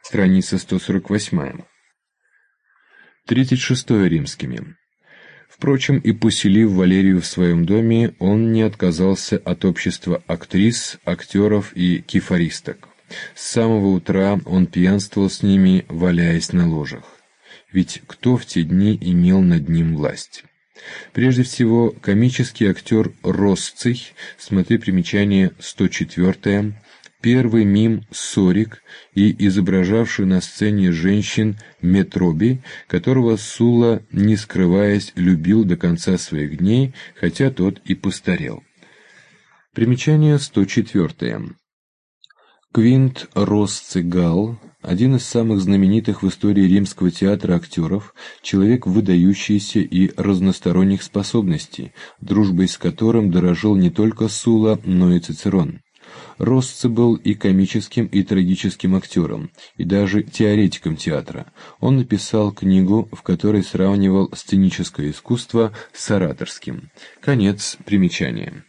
страница 148. 36 римскими. Впрочем, и поселив Валерию в своем доме, он не отказался от общества актрис, актеров и кефаристок. С самого утра он пьянствовал с ними, валяясь на ложах. Ведь кто в те дни имел над ним власть? Прежде всего, комический актер Росций, смотри примечание 104, первый мим Сорик и изображавший на сцене женщин Метроби, которого Сула, не скрываясь, любил до конца своих дней, хотя тот и постарел. Примечание 104. Квинт Росций Гал, один из самых знаменитых в истории римского театра актеров, человек выдающийся и разносторонних способностей, дружбой с которым дорожил не только Сула, но и Цицерон. Росций был и комическим, и трагическим актером, и даже теоретиком театра. Он написал книгу, в которой сравнивал сценическое искусство с ораторским. Конец примечания.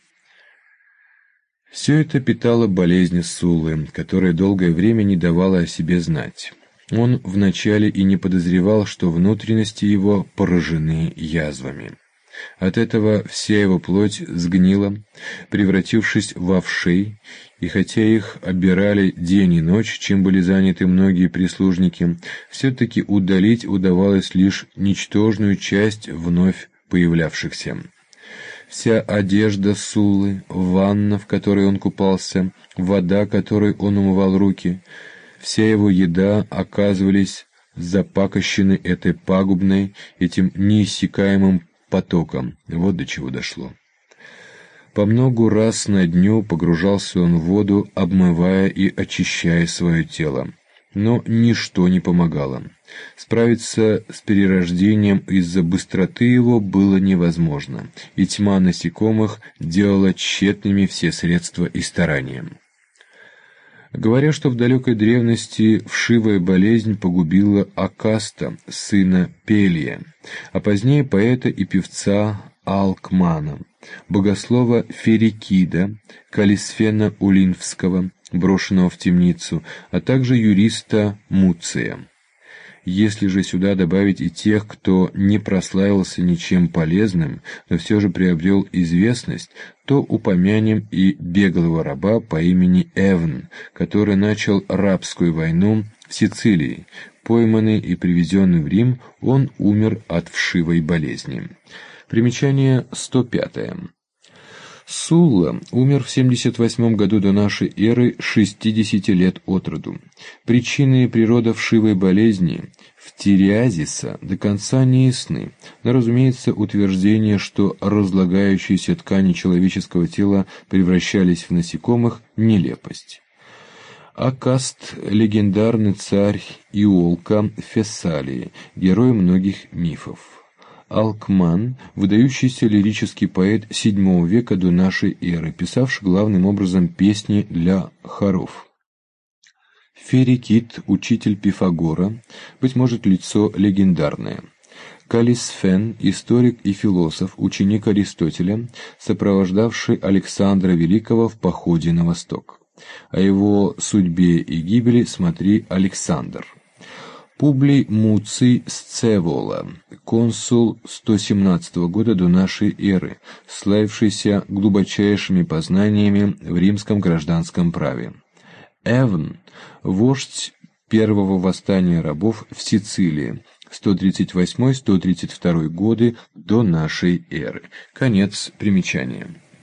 Все это питало болезнь Суллы, которая долгое время не давала о себе знать. Он вначале и не подозревал, что внутренности его поражены язвами. От этого вся его плоть сгнила, превратившись в овшей, и хотя их обирали день и ночь, чем были заняты многие прислужники, все-таки удалить удавалось лишь ничтожную часть вновь появлявшихся. Вся одежда Суллы, ванна, в которой он купался, вода, которой он умывал руки, вся его еда оказывались запакощены этой пагубной, этим неиссякаемым потоком. Вот до чего дошло. По многу раз на дню погружался он в воду, обмывая и очищая свое тело. Но ничто не помогало. Справиться с перерождением из-за быстроты его было невозможно, и тьма насекомых делала тщетными все средства и старания. Говоря, что в далекой древности вшивая болезнь погубила Акаста, сына Пелия, а позднее поэта и певца Алкмана, богослова Ферикида, Калисфена Улинфского, брошенного в темницу, а также юриста Муция. Если же сюда добавить и тех, кто не прославился ничем полезным, но все же приобрел известность, то упомянем и беглого раба по имени Эвн, который начал рабскую войну в Сицилии. Пойманный и привезенный в Рим, он умер от вшивой болезни. Примечание 105. Сулла умер в 78 году до нашей эры, 60 лет от роду. Причины и природа вшивой болезни фтириазиса до конца не ясны, но, разумеется, утверждение, что разлагающиеся ткани человеческого тела превращались в насекомых – нелепость. Акаст – легендарный царь Иолка Фессалии, герой многих мифов. Алкман – выдающийся лирический поэт VII века до нашей эры, писавший главным образом песни для хоров. Ферикид – учитель Пифагора, быть может, лицо легендарное. Калисфен – историк и философ, ученик Аристотеля, сопровождавший Александра Великого в походе на восток. О его судьбе и гибели смотри Александр. Публий Муций Сцевола, консул 117 года до нашей эры, славившийся глубочайшими познаниями в римском гражданском праве. Эвн – вождь первого восстания рабов в Сицилии, 138-132 годы до нашей эры. Конец примечания.